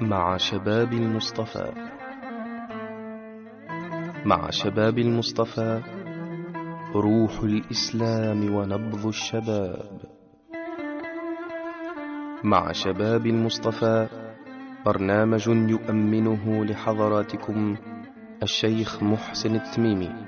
مع شباب المصطفى. مع شباب المصطفى، روح الإسلام ونبض الشباب. مع شباب المصطفى، برنامج يؤمنه لحضراتكم الشيخ محسن التميمي.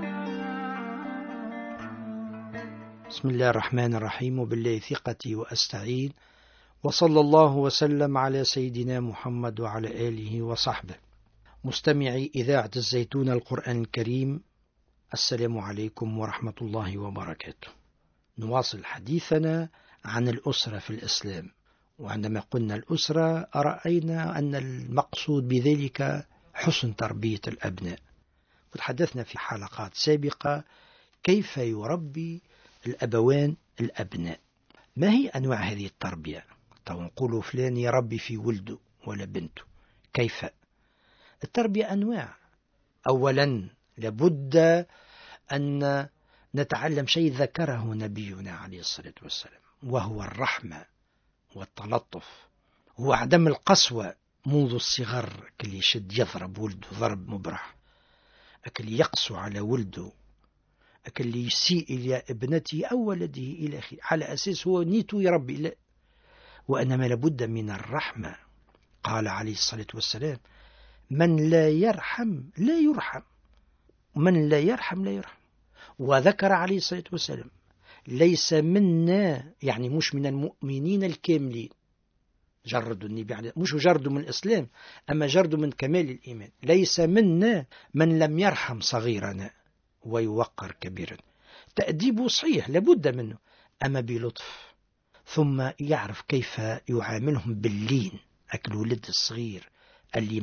بسم الله الرحمن الرحيم، وبالله ثقتي وأستعين، وصلى الله وسلم على سيدنا محمد وعلى آله وصحبه. مستمعي إذاعة الزيتون القرآن الكريم، السلام عليكم ورحمة الله وبركاته. نواصل حديثنا عن الأسرة في الإسلام، وعندما قلنا الأسرة رأينا أن المقصود بذلك حسن تربية الأبناء. وتحدثنا في حلقات سابقة كيف يربي الأبوان الأبناء، ما هي أنواع هذه التربية. طبعا نقولوا فلان يربي في ولده ولا بنته، كيف التربية؟ أنواع. أولا لابد أن نتعلم شيء ذكره نبينا عليه الصلاة والسلام، وهو الرحمة والتلطف، هو عدم القسوة منذ الصغر. كل يشد يضرب ولده ضرب مبرح، أكل يقسو على ولده، أكل يسيء إلى ابنته أو ولده إلى آخره، على أساس هو نيته يربي، لا، وإنما لابد من الرحمة. قال عليه الصلاة والسلام: من لا يرحم لا يرحم، من لا يرحم لا يرحم. وذكر عليه الصلاة والسلام: ليس منا، يعني مش من المؤمنين الكاملين. جردوا النبي عليه، مش جردوا من الإسلام، أما جردوا من كمال الإيمان. ليس منا من لم يرحم صغيرنا ويوقر كبيرا. تأديبه صحيح لابد منه، أما بلطف، ثم يعرف كيف يعاملهم باللين. أكل ولد الصغير اللي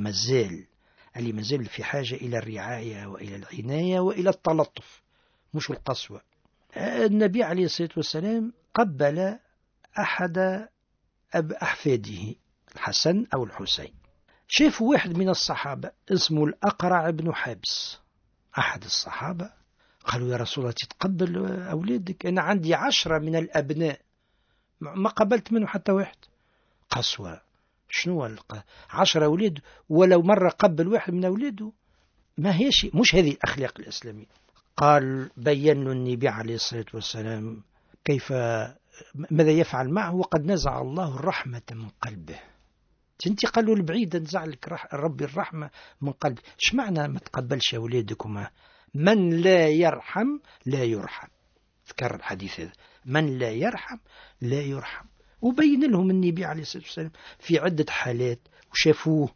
مازال في حاجة إلى الرعاية وإلى العناية وإلى التلطف، مش القسوة. النبي عليه الصلاة والسلام قبل أحد أحفاده، الحسن أو الحسين. شافوا واحد من الصحابة اسمه الأقرع بن حابس، أحد الصحابة. قالوا: يا رسول الله، تتقبل أولادك؟ أنا عندي 10 من الأبناء ما قبلت منه حتى واحد. قسوة، شنو 10 أولاد ولو مرة قبل واحد من أولاده؟ ما هي شيء، مش هذه الأخلاق الإسلامية. قال بين له النبي عليه الصلاة والسلام كيف ماذا يفعل معه، وقد نزع الله الرحمة من قلبه. انت قالوا البعيد نزع لك ربي الرحمة من قلبك. ايش معنى ما تقبلش أولادكما؟ من لا يرحم لا يرحم. ذكر الحديث هذا: من لا يرحم لا يرحم. وبين لهم النبي عليه الصلاة والسلام في عدة حالات، وشافوه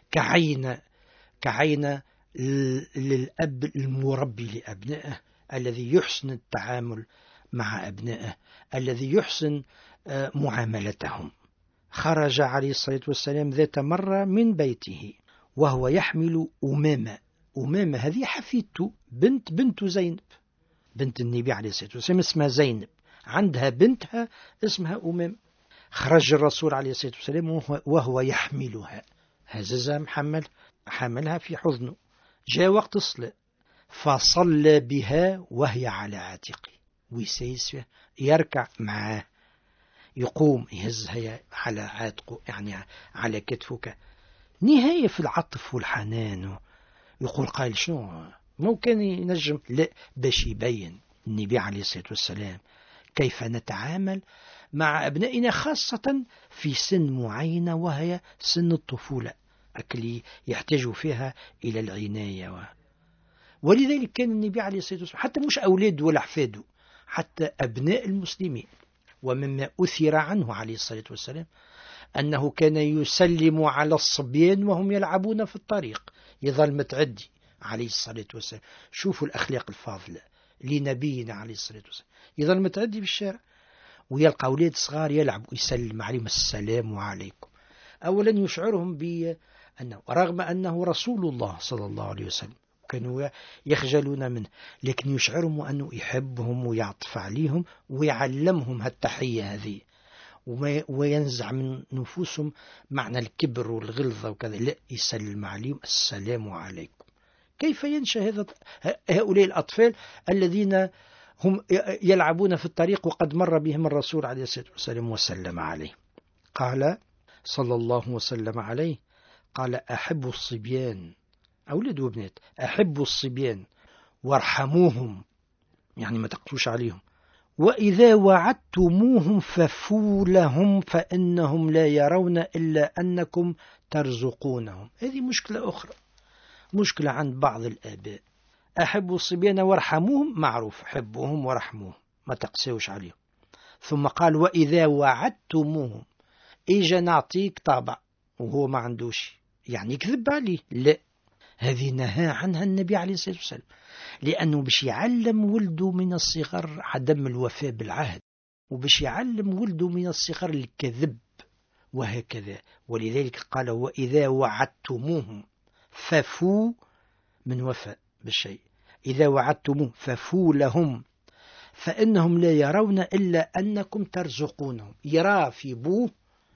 كعين للأب المربي لأبنائه، الذي يحسن التعامل مع أبنائه، الذي يحسن معاملتهم. خرج عليه الصلاة والسلام ذات مرة من بيته وهو يحمل أمامة هذه حفيدته، بنت زينب، بنت النبي عليه الصلاة والسلام اسمها زينب، عندها بنتها اسمها أمامة. خرج الرسول عليه الصلاة والسلام وهو يحملها، هززها حملها في حضنه. جاء وقت الصلاة فصلى بها وهي على عاتقه، ويسيس يركع معاه، يقوم يهزها على عاتقه، يعني على كتفك. نهاية في العطف والحنان. يقول قائل: شنو ممكن ينجم؟ لا، باش يبين النبي عليه الصلاة والسلام كيف نتعامل مع أبنائنا، خاصة في سن معينة وهي سن الطفولة، اللي يحتاجوا فيها إلى العناية. ولذلك كان النبي عليه الصلاة والسلام حتى مش أولاد ولا أحفاده، حتى أبناء المسلمين. ومما أثر عنه عليه الصلاة والسلام أنه كان يسلم على الصبيان وهم يلعبون في الطريق، يظل متعدي عليه الصلاة والسلام. شوفوا الأخلاق الفاضلة لنبينا عليه الصلاة والسلام، يظل متعدي بالشارع ويلقى أولاد صغار يلعبوا، يسلم عليهم: السلام عليكم. أولا يشعرهم بأنه رغم أنه رسول الله صلى الله عليه وسلم، كانوا يخجلون منه، لكن يشعرهم أنه يحبهم ويعطف عليهم ويعلمهم هالتحية هذه، وينزع من نفوسهم معنى الكبر والغلظة وكذا. لا، يسلم عليهم: السلام عليكم. كيف ينشأ هؤلاء الأطفال الذين هم يلعبون في الطريق وقد مر بهم الرسول عليه الصلاة والسلام وسلم عليه؟ قال صلى الله وسلم عليه قال: أحبوا الصبيان، أولاد وبنات، أحبوا الصبيان وارحموهم، يعني ما تقسوش عليهم، وإذا وعدتموهم ففوا لهم فإنهم لا يرون إلا أنكم ترزقونهم. هذه مشكلة أخرى، مشكلة عند بعض الآباء. أحبوا الصبيان وارحموهم، معروف، حبوهم ورحموهم، ما تقسوش عليهم. ثم قال: وإذا وعدتموهم، إجا نعطيك طابع وهو ما عندوش، يعني يكذب عليه، لا، هذه نهى عنها النبي عليه الصلاة والسلام، لأنه باش يعلم ولده من الصغر عدم الوفاء بالعهد، وباش يعلم ولده من الصغر الكذب، وهكذا. ولذلك قال: وإذا وعدتموهم ففوا، من وفاء بالشيء، إذا وعدتموه ففوا لهم فإنهم لا يرون إلا أنكم ترزقونهم. يرى في بوه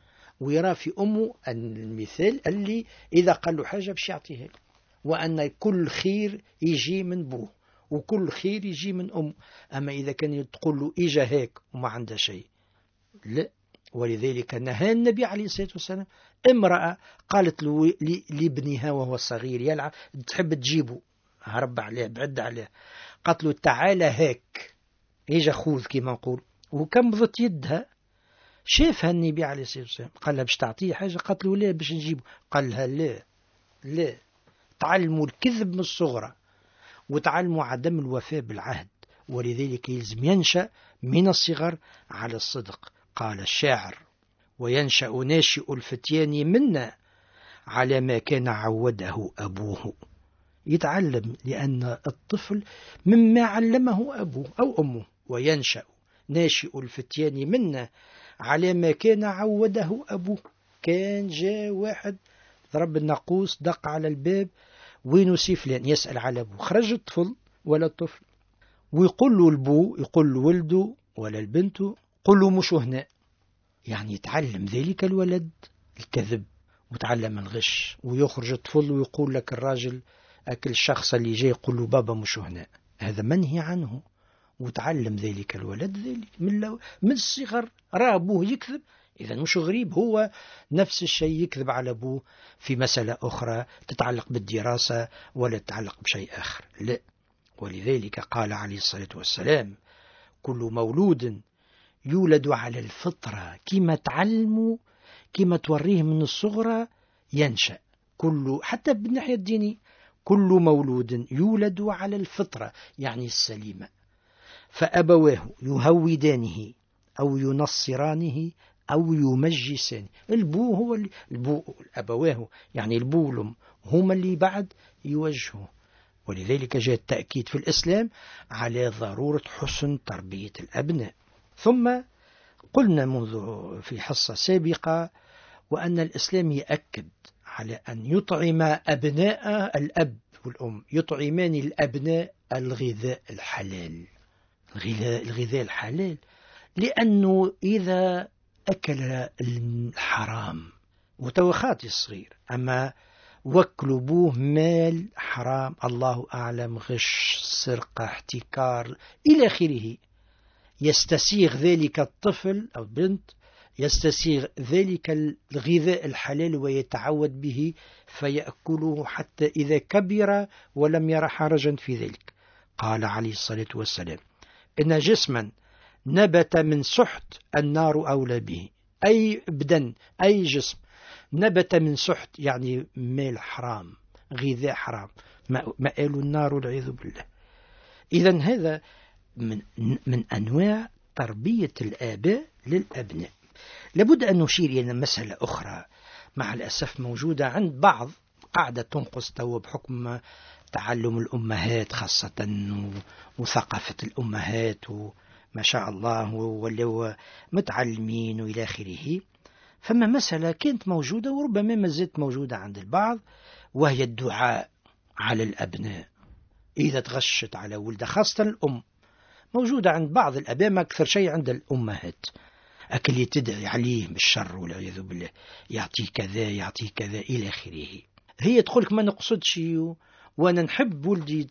ويرى في أمه، المثال اللي إذا قال له حاجة باش يعطيها له، وأن كل خير يجي من بوه وكل خير يجي من أمه. أما إذا كان تقول له إجا هيك وما عنده شيء، لا. ولذلك نهى النبي عليه الصلاة والسلام امرأة قالت له لابنها وهو صغير يلعب، تحب تجيبه، هرب عليه، بعد عليه، قالت له: تعال هيك، إجا خوذ كما نقول، وكمضت يدها. شافها النبي عليه الصلاة والسلام، قال لها: باش تعطيه حاجة؟ قالت له: لا، باش نجيبه. قال لها: لا لا، تعلموا الكذب من الصغرى وتعلموا عدم الوفاء بالعهد، ولذلك يلزم ينشأ من الصغر على الصدق. قال الشاعر: وينشأ ناشئ الفتيان منا على ما كان عوده أبوه. يتعلم، لأن الطفل مما علمه أبوه أو أمه. وينشأ ناشئ الفتيان منا على ما كان عوده أبوه. كان جاء واحد ضرب الناقوس، دق على الباب، وينو سي فلان، يسأل على أبوه، خرج الطفل ولا الطفل، ويقول له البو، يقول له ولده ولا البنت، قل له مش هنا. يعني يتعلم ذلك الولد الكذب وتعلم الغش، ويخرج الطفل ويقول لك الراجل أكل الشخص اللي جاي يقول له بابا مش هنا، هذا منهي عنه. وتعلم ذلك الولد ذلك من الصغر، رأى أبوه يكذب، إذا مش غريب هو نفس الشيء يكذب على أبوه في مسألة أخرى تتعلق بالدراسة ولا تتعلق بشيء آخر، لا. ولذلك قال عليه الصلاة والسلام: كل مولود يولد على الفطرة، كما تعلموا كما توريه من الصغرى ينشأ. حتى بالناحية الدينية، كل مولود يولد على الفطرة، يعني السليمة، فأبواه يهودانه أو ينصرانه أو يمجسانه. البو هو البو، أبواه يعني البو والأم هما اللي بعد يوجهوا. ولذلك جاء التأكيد في الإسلام على ضرورة حسن تربية الأبناء. ثم قلنا منذ في حصة سابقة وأن الإسلام يأكد على أن يطعم أبناء الأب والأم، يطعمان الأبناء الغذاء الحلال، الغذاء الحلال، لأنه إذا أكل الحرام وتوخاتي الصغير، أما وكلبوه مال حرام، الله أعلم، غش، سرقة، احتكار إلى آخره، يستسيغ ذلك الطفل أو البنت، يستسيغ ذلك الغذاء الحلال ويتعود به فيأكله حتى إذا كبر ولم يرى حرجا في ذلك. قال عليه الصلاة والسلام: إن جسما نبت من سحت النار أولى به. أي بدن، أي جسم نبت من سحت يعني مال حرام، غذاء حرام، مآل النار والعياذ بالله. إذن هذا من أنواع تربية الآباء للأبناء. لابد أن نشير إلى مسألة أخرى مع الأسف موجودة عند بعض، قاعدة تنقص تو بحكم تعلم الأمهات خاصة وثقافة الأمهات وما شاء الله ولو متعلمين وإلى آخره. فما مسألة كانت موجودة وربما ما زالت موجودة عند البعض، وهي الدعاء على الأبناء إذا تغشت على ولده، خاصة الأم، موجودة عند بعض الأباء، ما أكثر شيء عند الأمهات، أكل تدعي عليه بالشر والعياذ بالله، يعطيه كذا يعطيه كذا إلى آخره. هي تقولك ما نقصدش وأنا نحب ولدي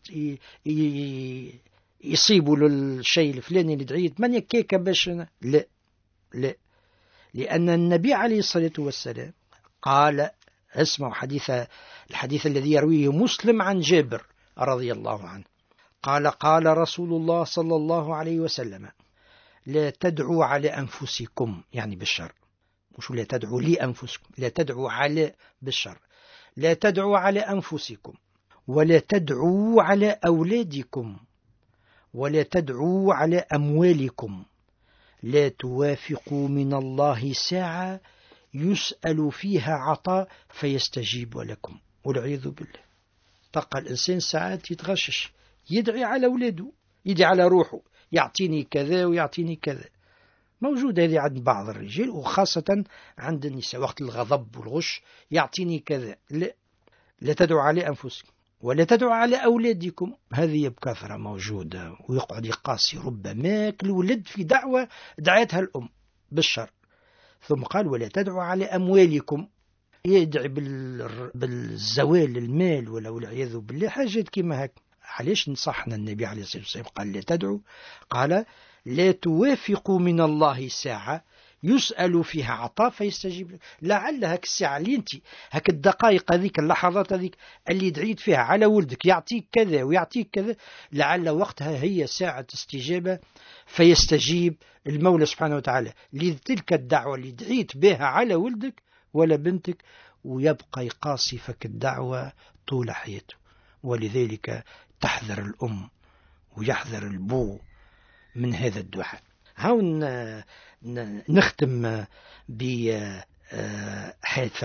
يصيبوا للشيء الفلاني اللي دعيت من يكيك باش لا لا، لأن النبي عليه الصلاة والسلام قال، اسمعوا الحديث الذي يرويه مسلم عن جابر رضي الله عنه، قال رسول الله صلى الله عليه وسلم: لا تدعوا على أنفسكم، يعني بالشر، مش لا تدعوا لأنفسكم، لا تدعوا على بالشر، لا تدعوا على أنفسكم، ولا تدعوا على أولادكم، ولا تدعوا على أموالكم، لا توافقوا من الله ساعة يسأل فيها عطاء فيستجيب لكم، والعياذ بالله. تلقى الإنسان ساعات يتغشش، يدعي على أولاده، يدعي على روحه، يعطيني كذا ويعطيني كذا. موجود هذه عند بعض الرجال وخاصة عند النساء، وقت الغضب والغش يعطيني كذا. لا تدعوا على أنفسكم ولا تدعوا على أولادكم، هذه بكثرة موجودة، ويقعد يقاسي ربما الولد في دعوة دعيتها الأم بالشر. ثم قال: ولا تدعوا على أموالكم، يدعي بالزوال المال ولا والعياذ بالله، حاجات كما هك. علاش نصحنا النبي عليه الصلاة والسلام قال لا تدعوا؟ قال: لا توافقوا من الله ساعة يسأل فيها عطاء فيستجيب لك. لعل هك الساعة اللي انت هك الدقائق هذيك اللحظات هذيك اللي دعيت فيها على ولدك يعطيك كذا ويعطيك كذا، لعل وقتها هي ساعة استجابة فيستجيب المولى سبحانه وتعالى لتلك الدعوة اللي دعيت بها على ولدك ولا بنتك، ويبقى يقاصفك الدعوة طول حياته. ولذلك تحذر الأم ويحذر البو من هذا الدعاء. هون نختم بحيث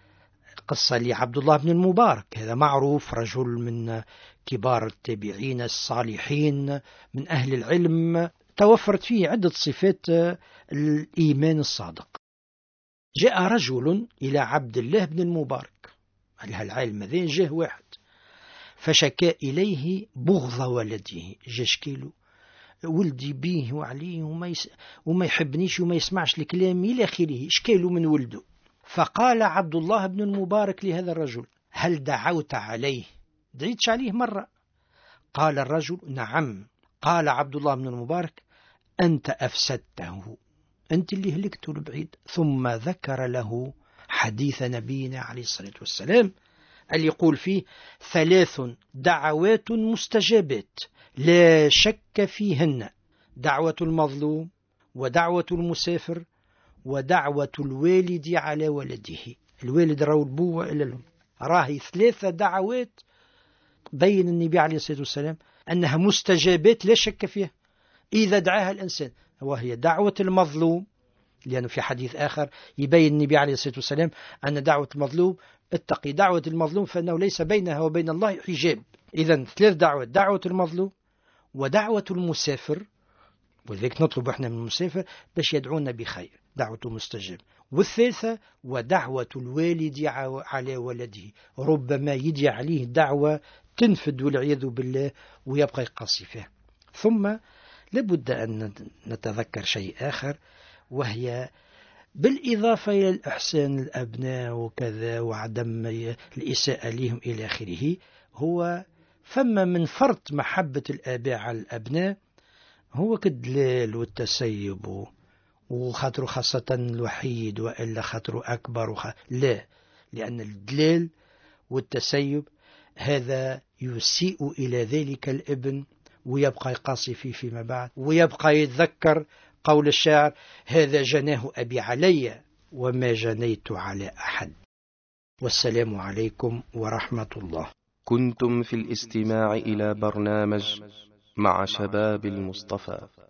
قصة لعبد الله بن المبارك. هذا معروف، رجل من كبار التابعين الصالحين من أهل العلم، توفرت فيه عدة صفات الإيمان الصادق. جاء رجل إلى عبد الله بن المبارك، العالم ذي جاء واحد فشكى إليه بغض ولده، جاشكيله ولدي بيه وعليه وما يحبنيش وما يسمعش الكلام إلى آخره، شكاله من ولده. فقال عبد الله بن المبارك لهذا الرجل: هل دعوت عليه؟ دعيتش عليه مرة؟ قال الرجل: نعم. قال عبد الله بن المبارك: أنت أفسدته، أنت اللي هلكته البعيد. ثم ذكر له حديث نبينا عليه الصلاة والسلام اللي يقول فيه: 3 دعوات مستجابات لا شك فيهن: دعوة المظلوم، ودعوة المسافر، ودعوة الوالد على ولده. الوالد راهو البوة إلى الأم، راهي 3 دعوات بين النبي عليه الصلاة والسلام أنها مستجابات لا شك فيها إذا دعاها الإنسان، وهي دعوة المظلوم، لأنه في حديث آخر يبين النبي عليه الصلاة والسلام أن دعوة المظلوم: اتقي دعوة المظلوم فإنه ليس بينها وبين الله حجاب. إذن 3 دعوات: دعوة المظلوم، ودعوة المسافر، ولذلك نطلب احنا من المسافر باش يدعونا بخير، دعوته مستجاب. والثالثة: ودعوة الوالد على ولده، ربما يدي عليه دعوة تنفد والعياذ بالله ويبقى يقاسي فيها. ثم لابد أن نتذكر شيء آخر، وهي بالإضافة إلى الإحسان الأبناء وكذا وعدم الإساءة لهم إلى آخره، هو فما من فرط محبة الآباء على الأبناء هو كالدلال والتسيب، وخاطره خاصة الوحيد وإلا خاطره أكبر لا، لأن الدلال والتسيب هذا يسيء إلى ذلك الابن ويبقى يقاسي فيه فيما بعد، ويبقى يتذكر قول الشاعر: هذا جناه أبي علي وما جنيت على أحد. والسلام عليكم ورحمة الله. كنتم في الاستماع إلى برنامج مع شباب المصطفى.